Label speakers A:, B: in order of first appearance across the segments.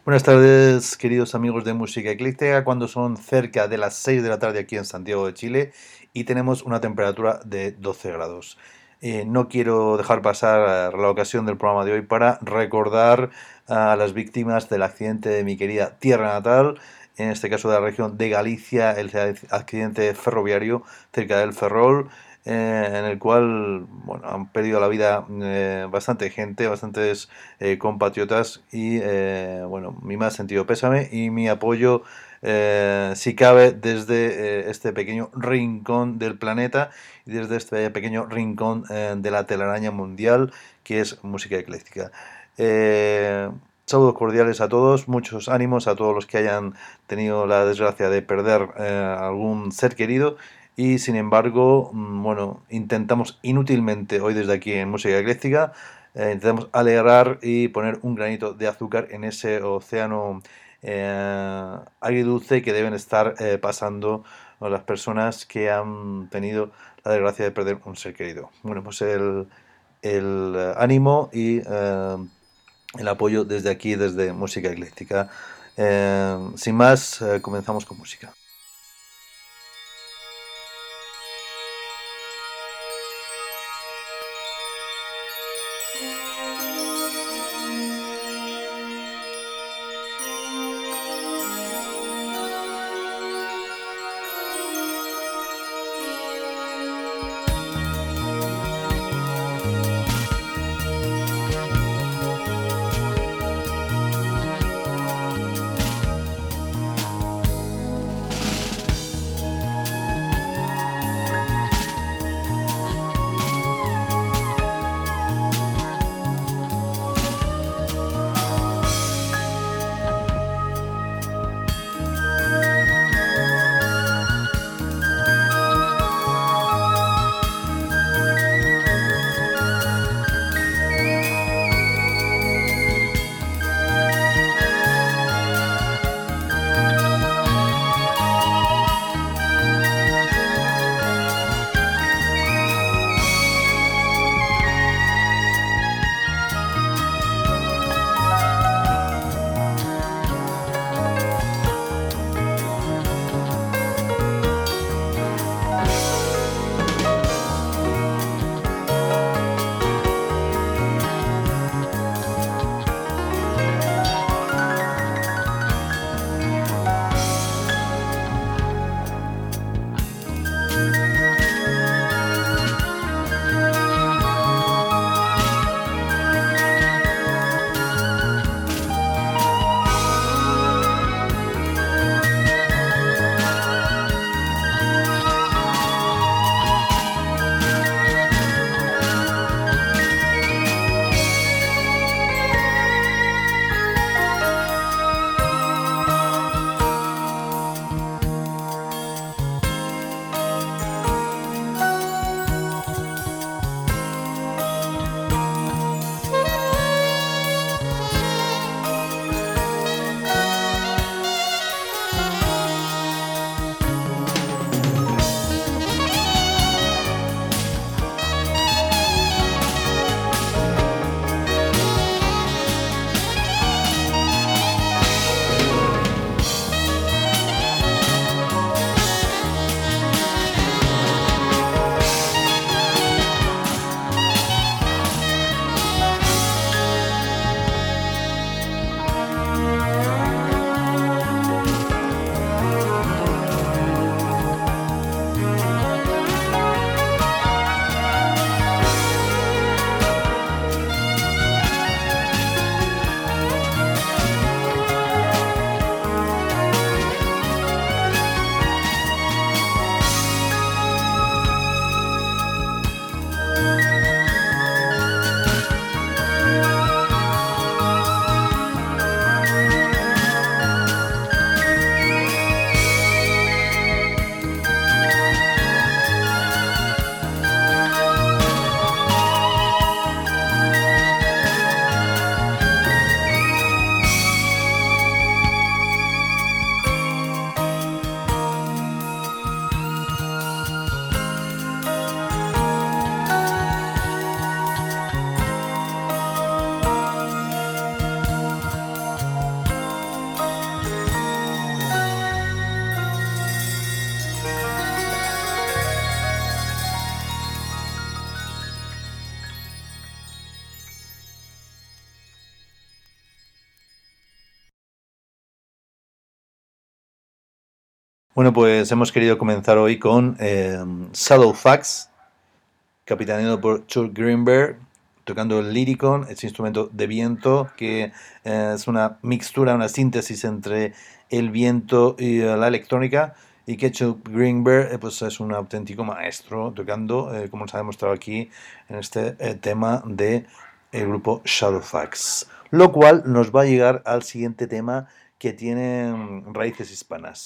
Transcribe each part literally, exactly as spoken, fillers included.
A: Buenas tardes, queridos amigos de Música Ecléctica, cuando son cerca de las seis de la tarde aquí en Santiago de Chile y tenemos una temperatura de doce grados. Eh, no quiero dejar pasar la ocasión del programa de hoy para recordar a las víctimas del accidente de mi querida tierra natal, en este caso de la región de Galicia, el accidente ferroviario cerca del Ferrol, eh, en el cual bueno, han perdido la vida eh, bastante gente, bastantes eh, compatriotas y eh, bueno, mi más sentido pésame y mi apoyo, eh, si cabe, desde eh, este pequeño rincón del planeta y desde este pequeño rincón eh, de la telaraña mundial que es música ecléctica. Eh, Saludos cordiales a todos, muchos ánimos a todos los que hayan tenido la desgracia de perder eh, algún ser querido y sin embargo, bueno, intentamos inútilmente hoy desde aquí en Música Ecléctica, eh, intentamos alegrar y poner un granito de azúcar en ese océano eh, agridulce que deben estar eh, pasando las personas que han tenido la desgracia de perder un ser querido. Bueno, pues el, el eh, ánimo y eh, el apoyo desde aquí, desde Música Ecléctica. Eh, sin más, eh, comenzamos con música. Bueno, pues hemos querido comenzar hoy con eh, Shadowfax, capitaneado por Chuck Greenberg, tocando el lyricon, ese instrumento de viento que eh, es una mixtura, una síntesis entre el viento y eh, la electrónica, y que Chuck Greenberg eh, pues es un auténtico maestro tocando, eh, como nos ha demostrado aquí en este eh, tema de el grupo Shadowfax, lo cual nos va a llegar al siguiente tema que tiene mm, raíces hispanas.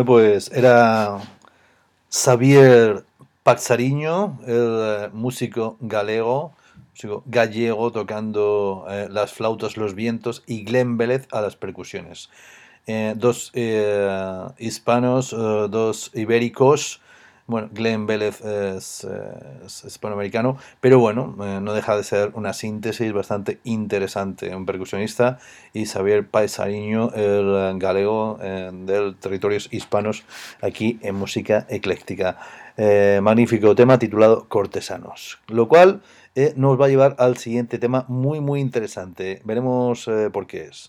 A: Bueno, pues era Xavier Paxariño, el eh, músico galego, músico gallego tocando eh, las flautas, los vientos, y Glenn Vélez a las percusiones. Eh, dos eh, hispanos, eh, dos ibéricos. Bueno, Glenn Vélez es, eh, es hispanoamericano, pero bueno, eh, no deja de ser una síntesis bastante interesante. Un percusionista y Xavier Paisariño, el eh, galego eh, del territorios hispanos, aquí en música ecléctica. Eh, magnífico tema titulado Cortesanos, lo cual eh, nos va a llevar al siguiente tema muy muy interesante. Veremos eh, por qué es.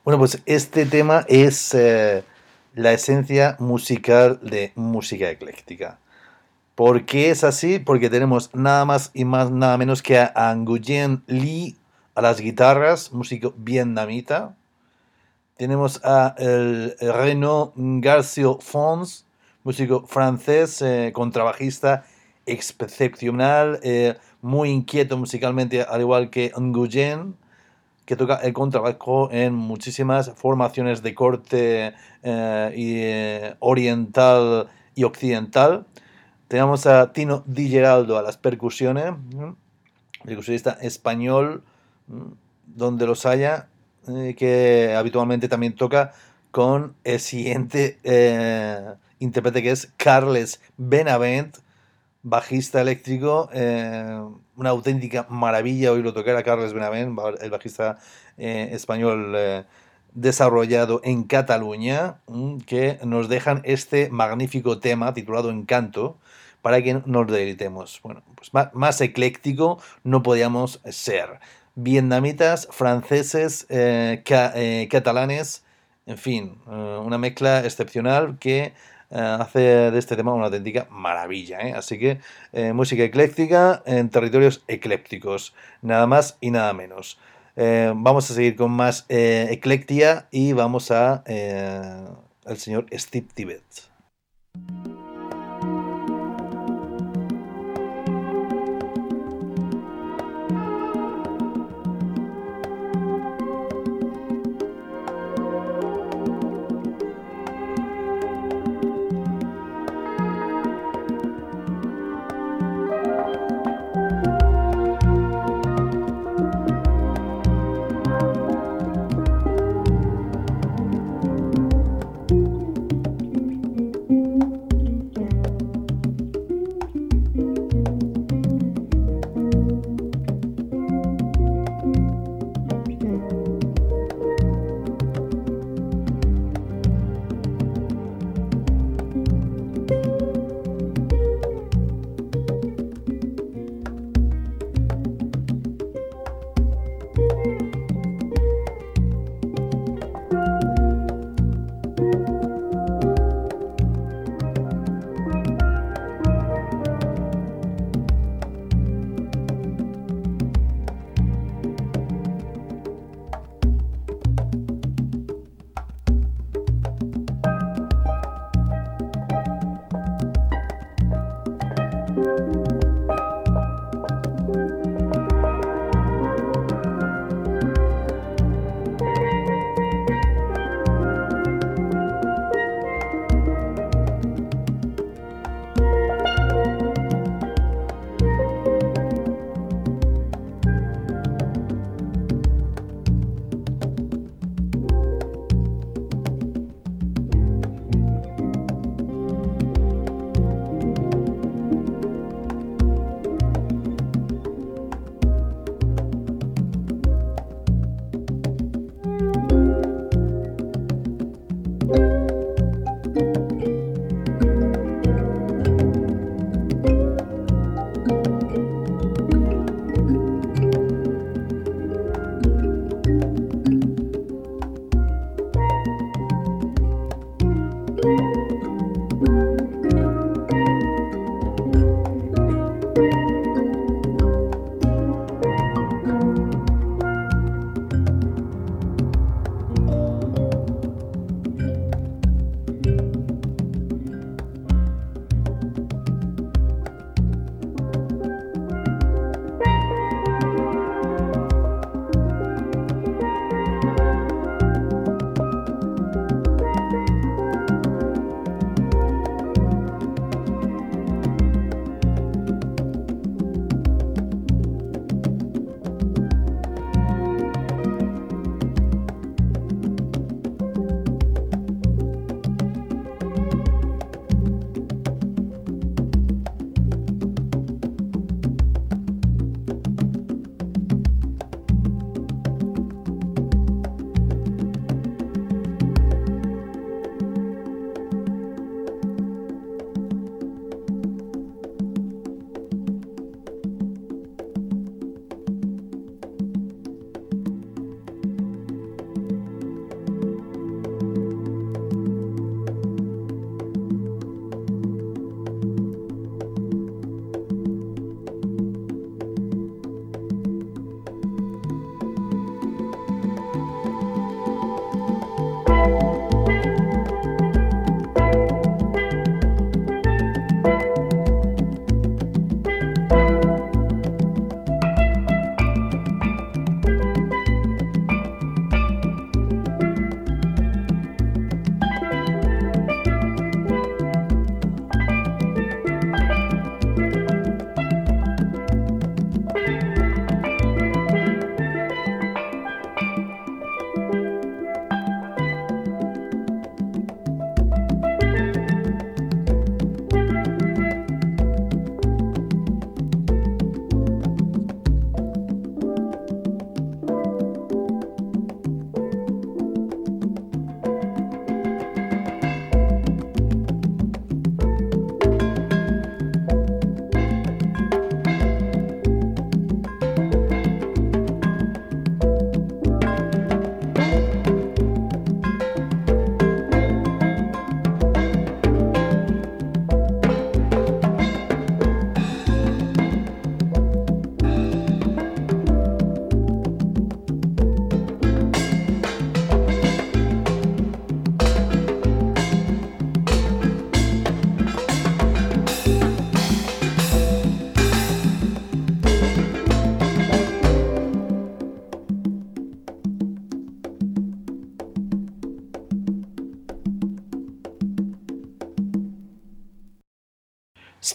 A: Bueno, pues este tema es eh, la esencia musical de música ecléctica. ¿Por qué es así? Porque tenemos nada más y más nada menos que a Nguyen Lee a las guitarras, músico vietnamita. Tenemos a el Renaud Garcio Fons, músico francés, eh, contrabajista excepcional, eh, muy inquieto musicalmente, al igual que Nguyen, que toca el contrabajo en muchísimas formaciones de corte eh, y, eh, oriental y occidental. Tenemos a Tino Di Geraldo a las percusiones, percusionista español, donde los haya, eh, que habitualmente también toca con el siguiente eh, intérprete, que es Carles Benavent, bajista eléctrico, eh, una auténtica maravilla oírlo tocar a Carles Benavent, el bajista eh, español eh, desarrollado en Cataluña, que nos dejan este magnífico tema titulado Encanto, para que nos deleitemos. Bueno, pues más, más ecléctico no podíamos ser. Vietnamitas, franceses, eh, ca eh, catalanes, en fin, eh, una mezcla excepcional que eh, hace de este tema una auténtica maravilla, ¿eh? Así que eh, música ecléctica en territorios eclépticos, nada más y nada menos. Eh, vamos a seguir con más eh, eclectia y vamos a eh, el señor Steve Tibet.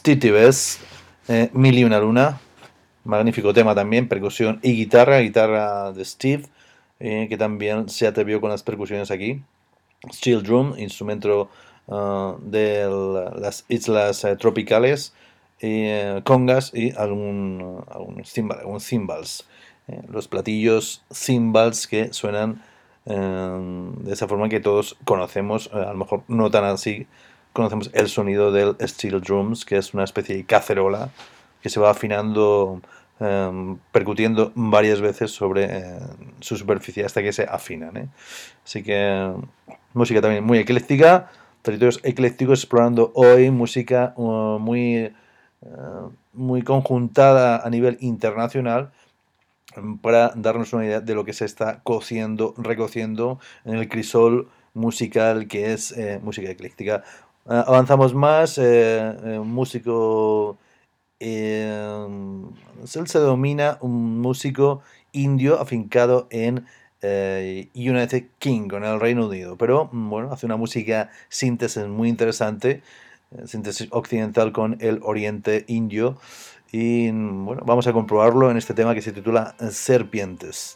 A: Stevie Best, eh, Mil y una luna, magnífico tema también, percusión y guitarra, guitarra de Steve, eh, que también se atrevió con las percusiones aquí. Steel drum, instrumento uh, de las islas uh, tropicales, y, uh, congas y algún, uh, algún, cymbal, algún cymbals. Eh, los platillos cymbals que suenan uh, de esa forma que todos conocemos, uh, a lo mejor no tan así, conocemos el sonido del steel drums, que es una especie de cacerola que se va afinando, um, percutiendo varias veces sobre uh, su superficie hasta que se afinan. ¿eh? Así que música también muy ecléctica, territorios eclécticos, explorando hoy música uh, muy, uh, muy conjuntada a nivel internacional, para darnos una idea de lo que se está cociendo, recociendo en el crisol musical que es eh, música ecléctica. Uh, avanzamos más, eh, eh, un músico, eh, él se denomina un músico indio afincado en eh, United Kingdom, en el Reino Unido, pero bueno, hace una música síntesis muy interesante, eh, síntesis occidental con el oriente indio, y bueno, vamos a comprobarlo en este tema que se titula Serpientes.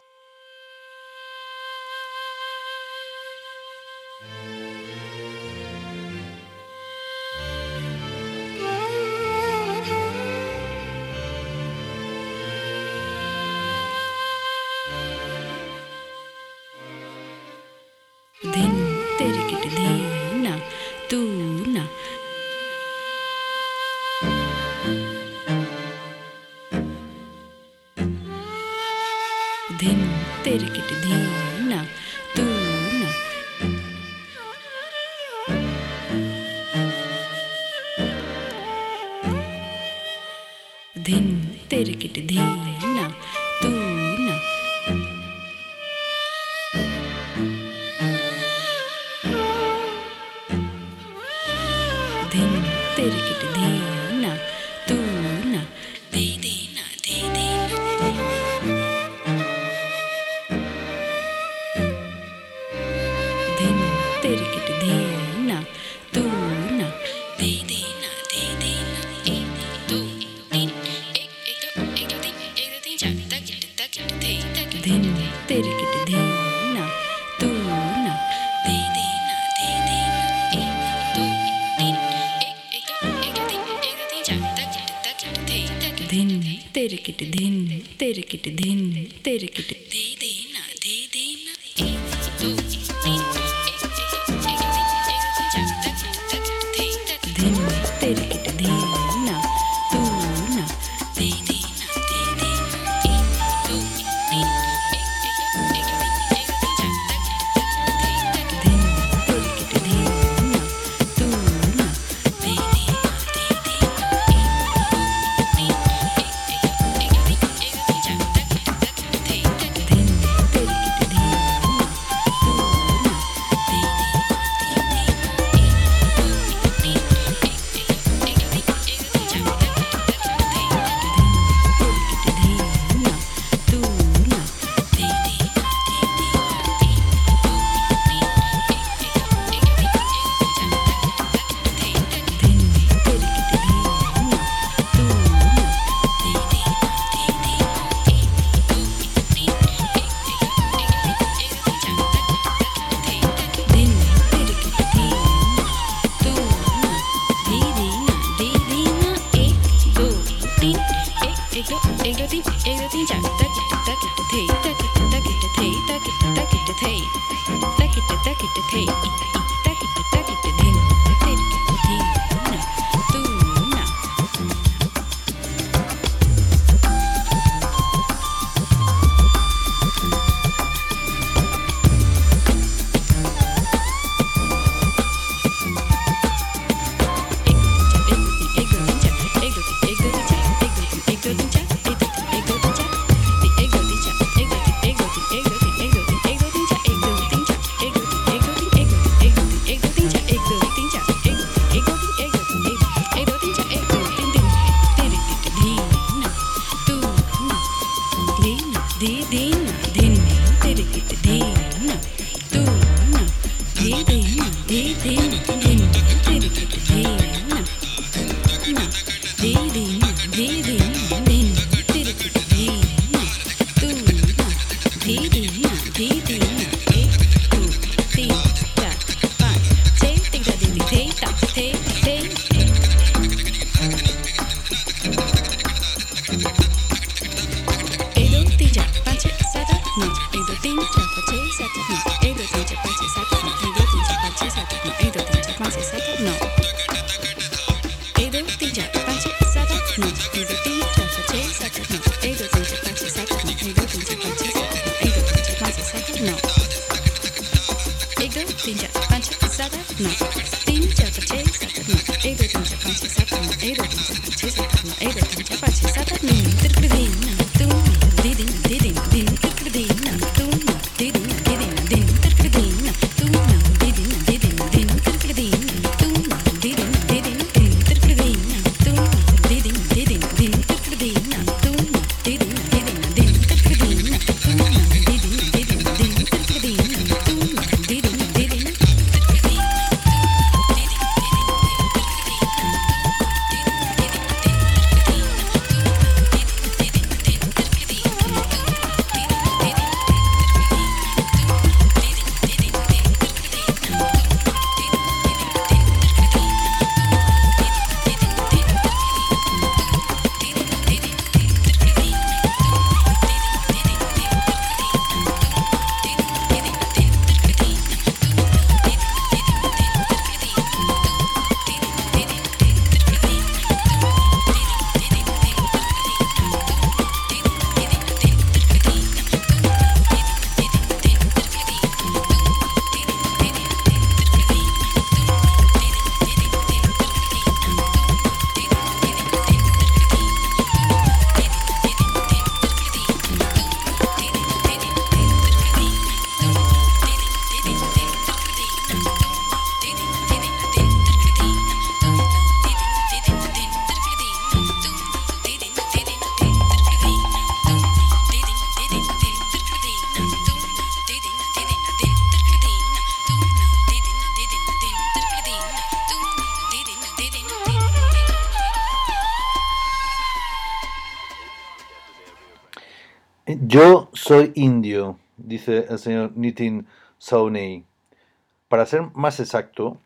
A: Yo soy indio, dice el señor Nitin Sawhney. Para ser más exacto,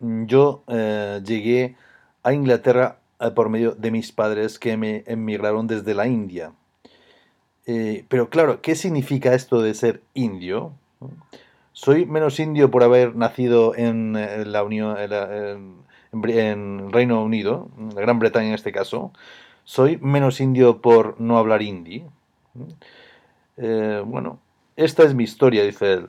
A: yo eh, llegué a Inglaterra eh, por medio de mis padres que me emigraron desde la India. Eh, pero claro, ¿qué significa esto de ser indio? ¿Soy menos indio por haber nacido en, eh, la Unión, en, la- en- en Reino Unido, en la Gran Bretaña en este caso? ¿Soy menos indio por no hablar hindi? Eh, bueno, esta es mi historia, dice él.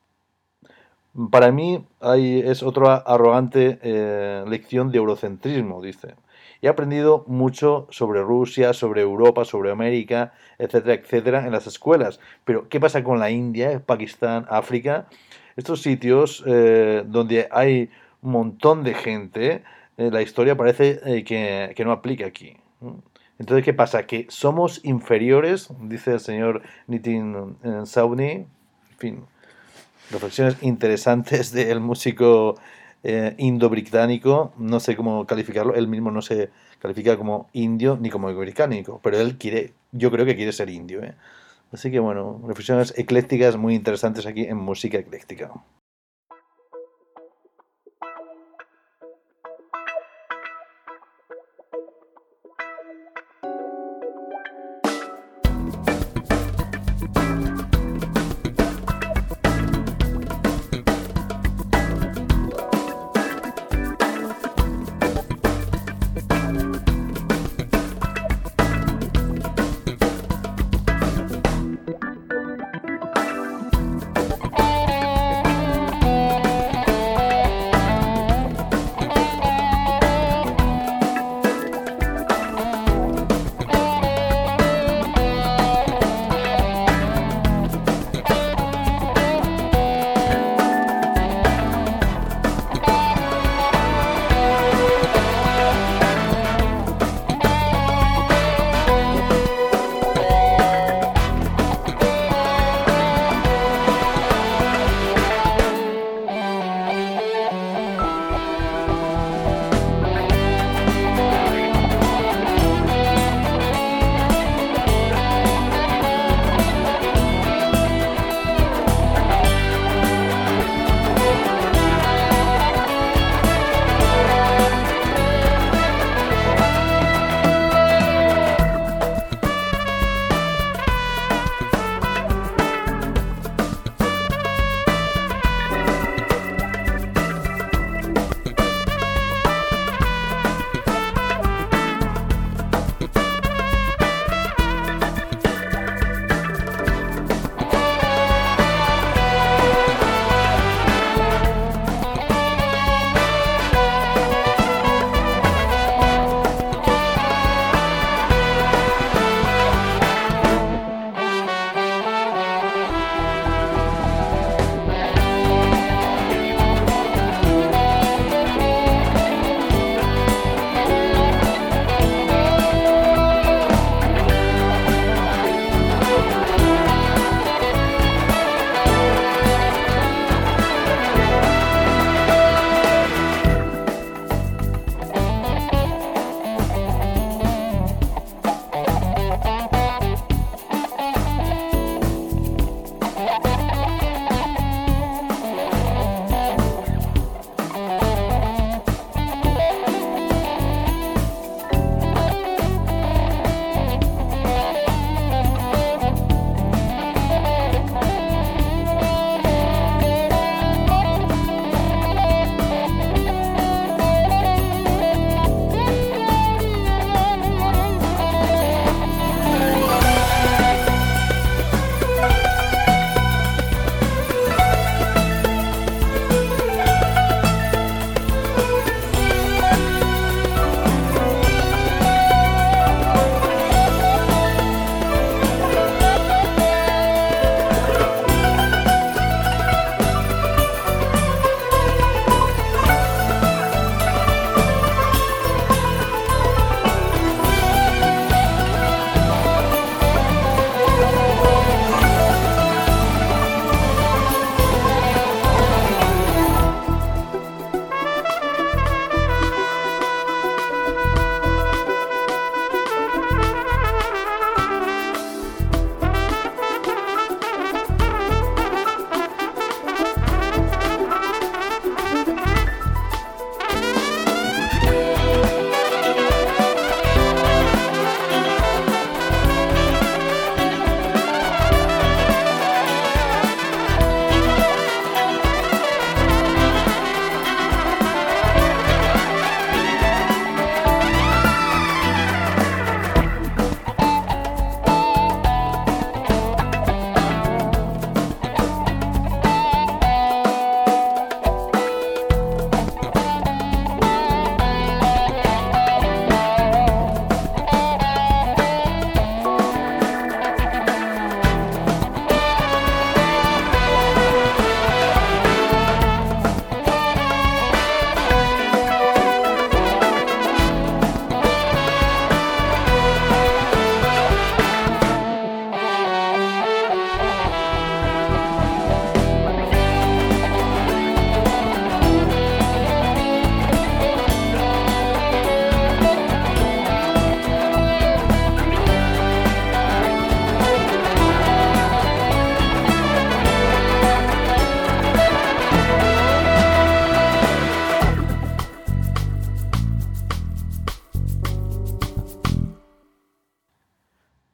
A: Para mí hay, es otra arrogante eh, lección de eurocentrismo, dice. He aprendido mucho sobre Rusia, sobre Europa, sobre América, etcétera, etcétera, en las escuelas. Pero, ¿qué pasa con la India, Pakistán, África? Estos sitios eh, donde hay un montón de gente, eh, la historia parece eh, que, que no aplica aquí. Entonces, ¿qué pasa? Que somos inferiores, dice el señor Nitin eh, Sawhney. En fin, reflexiones interesantes del músico eh, indo-británico. No sé cómo calificarlo. Él mismo no se califica como indio ni como británico, pero él quiere, yo creo que quiere ser indio, ¿eh? Así que bueno, reflexiones eclécticas muy interesantes aquí en Música Ecléctica.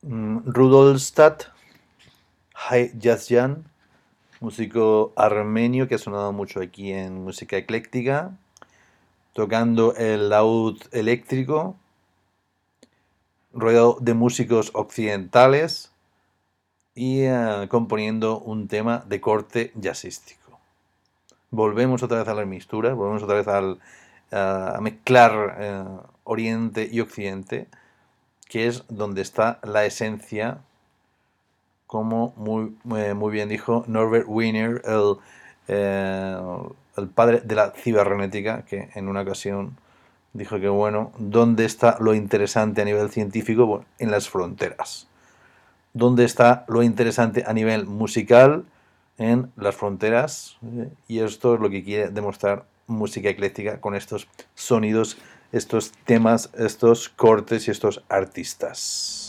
A: Mm, Rudolstadt, Hai Yazjan, músico armenio que ha sonado mucho aquí en música ecléctica, tocando el laúd eléctrico, rodeado de músicos occidentales y eh, componiendo un tema de corte jazzístico. Volvemos otra vez a las misturas, volvemos otra vez al, a mezclar eh, Oriente y Occidente, que es donde está la esencia, como muy, eh, muy bien dijo Norbert Wiener, el, eh, el padre de la cibernética, que en una ocasión dijo que, bueno, ¿dónde está lo interesante a nivel científico? Bueno, en las fronteras. ¿Dónde está lo interesante a nivel musical? En las fronteras. ¿eh? Y esto es lo que quiere demostrar música ecléctica con estos sonidos, estos temas, estos cortes y estos artistas.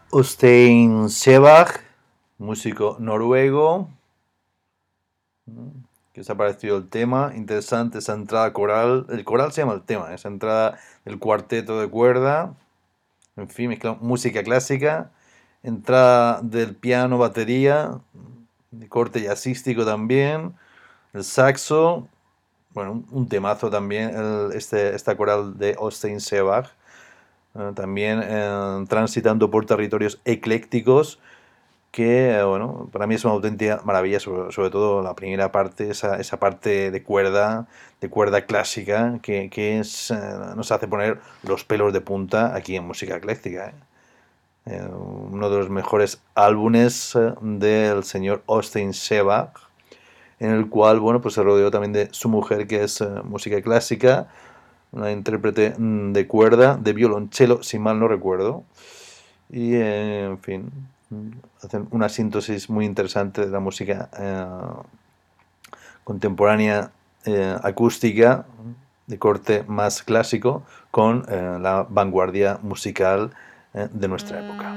A: Øystein Sebag, músico noruego. ¿Qué os ha parecido el tema? Interesante esa entrada coral. El coral se llama el tema, esa entrada del cuarteto de cuerda. En fin, mezcla música clásica, entrada del piano, batería, de corte jazzístico también, el saxo. Bueno, un, un temazo también, el- este, esta coral de Øystein Sebag. Eh, también eh, transitando por territorios eclécticos que, eh, bueno, para mí es una auténtica maravilla, sobre, sobre todo la primera parte, esa, esa parte de cuerda, de cuerda clásica, que, que es, eh, nos hace poner los pelos de punta aquí en música ecléctica. ¿Eh? Eh, uno de los mejores álbumes eh, del señor Øystein Sebag, en el cual, bueno, pues se rodeó también de su mujer, que es eh, música clásica, una intérprete mm, de cuerda, de violonchelo, si mal no recuerdo. Y, eh, en fin, mm, hacen una síntesis muy interesante de la música eh, contemporánea eh, acústica de corte más clásico con eh, la vanguardia musical eh, de nuestra época.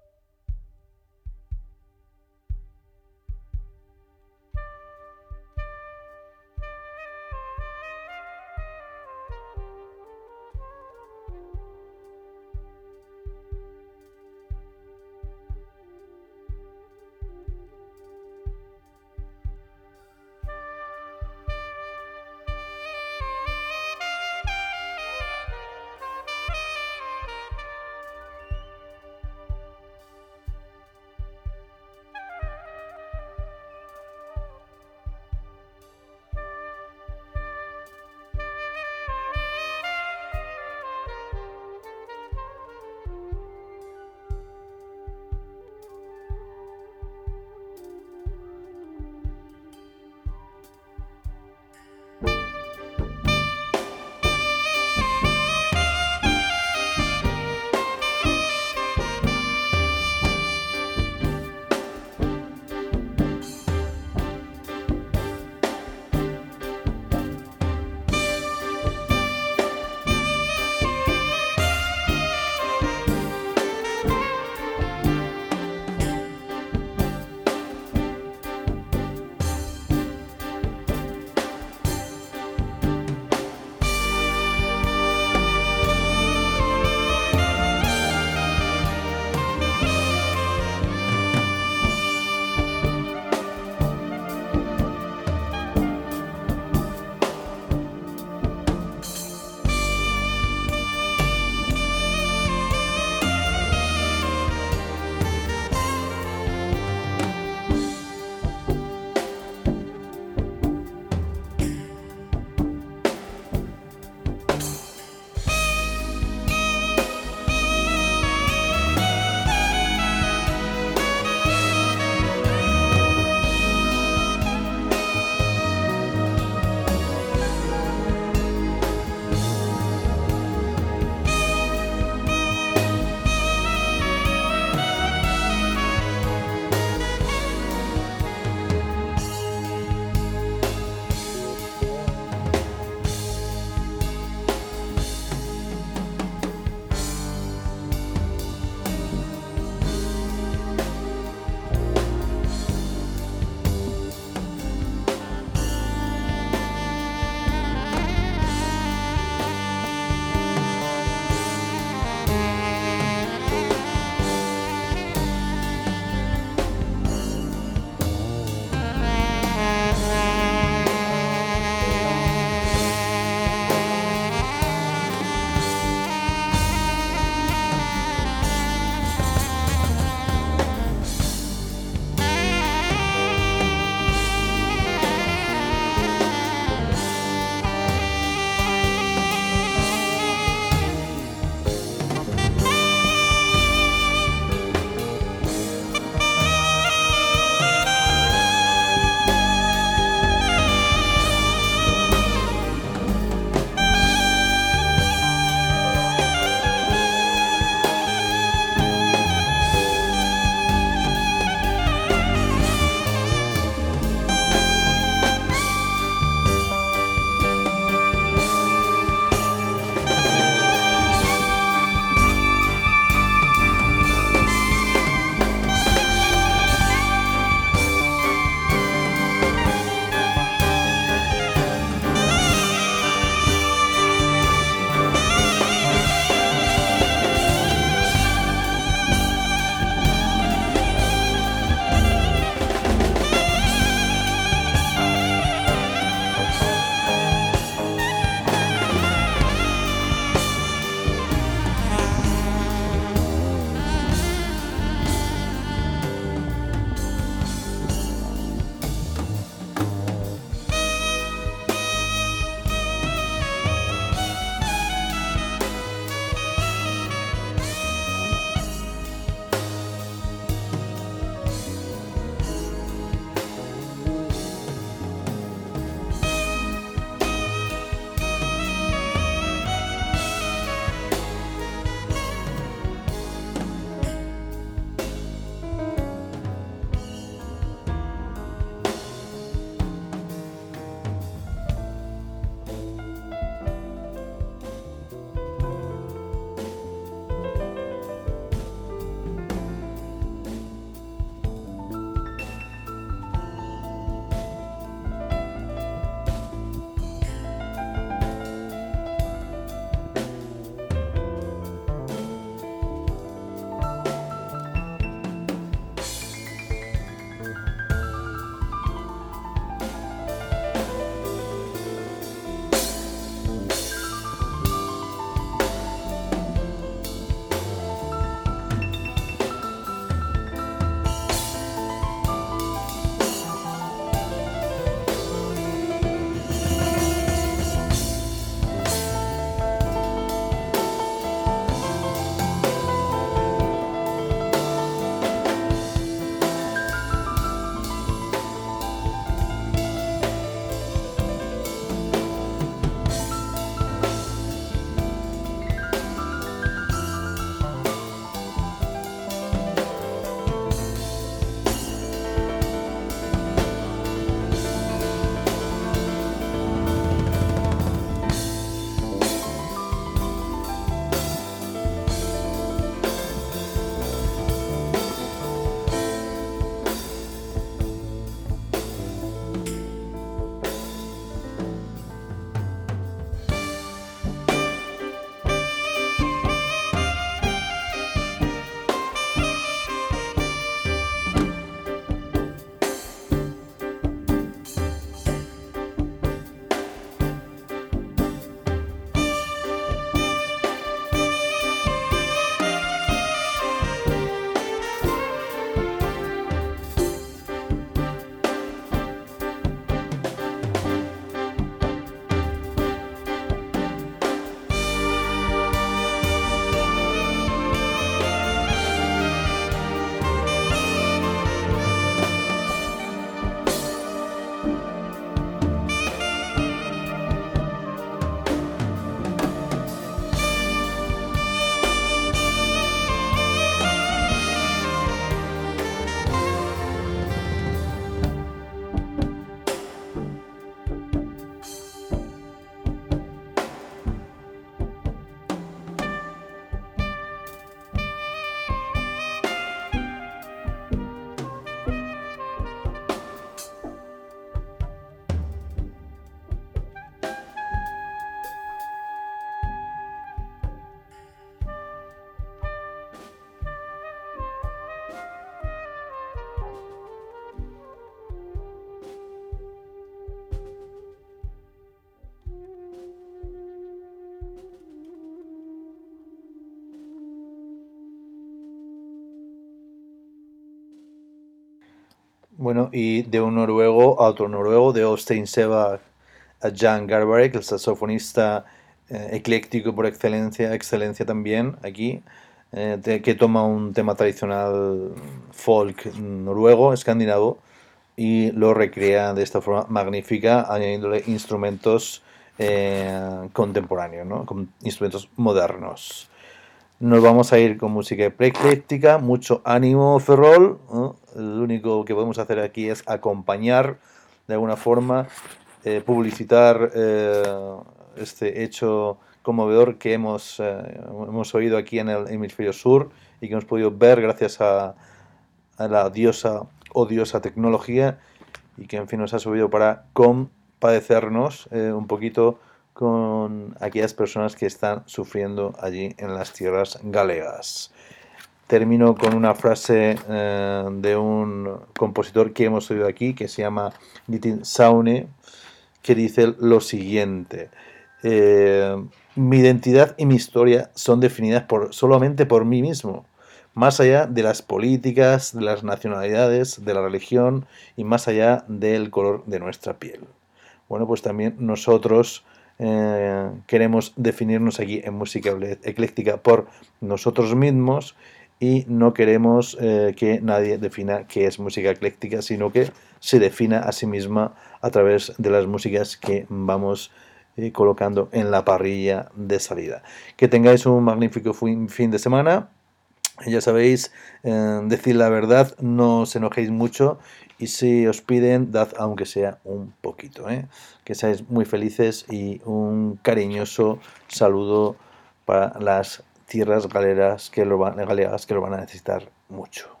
A: Bueno, y de un noruego a otro noruego, de Øystein Seva a Jan Garbarek, el saxofonista eh, ecléctico por excelencia, excelencia también aquí, eh, de- que toma un tema tradicional folk noruego, escandinavo, y lo recrea de esta forma magnífica, añadiéndole instrumentos eh, contemporáneos, ¿no? Con instrumentos modernos. Nos vamos a ir con música ecléctica, mucho ánimo, Ferrol, ¿no? Lo único que podemos hacer aquí es acompañar de alguna forma, eh, publicitar eh, este hecho conmovedor que hemos, eh, hemos oído aquí en el hemisferio sur y que hemos podido ver gracias a, a la diosa odiosa tecnología y que en fin nos ha subido para compadecernos eh, un poquito con aquellas personas que están sufriendo allí en las tierras galegas. Termino con una frase eh, de un compositor que hemos oído aquí, que se llama Nitin Saune, que dice lo siguiente. Eh, mi identidad y mi historia son definidas por, solamente por mí mismo, más allá de las políticas, de las nacionalidades, de la religión y más allá del color de nuestra piel. Bueno, pues también nosotros eh, queremos definirnos aquí en música ecléctica por nosotros mismos y no queremos eh, que nadie defina qué es música ecléctica, sino que se defina a sí misma a través de las músicas que vamos eh, colocando en la parrilla de salida. Que tengáis un magnífico fin de semana. Ya sabéis, eh, decir la verdad, no os enojéis mucho y si os piden, dad aunque sea un poquito. ¿eh? Que seáis muy felices y un cariñoso saludo para las tierras galeras que lo van, galegas que lo van a necesitar mucho.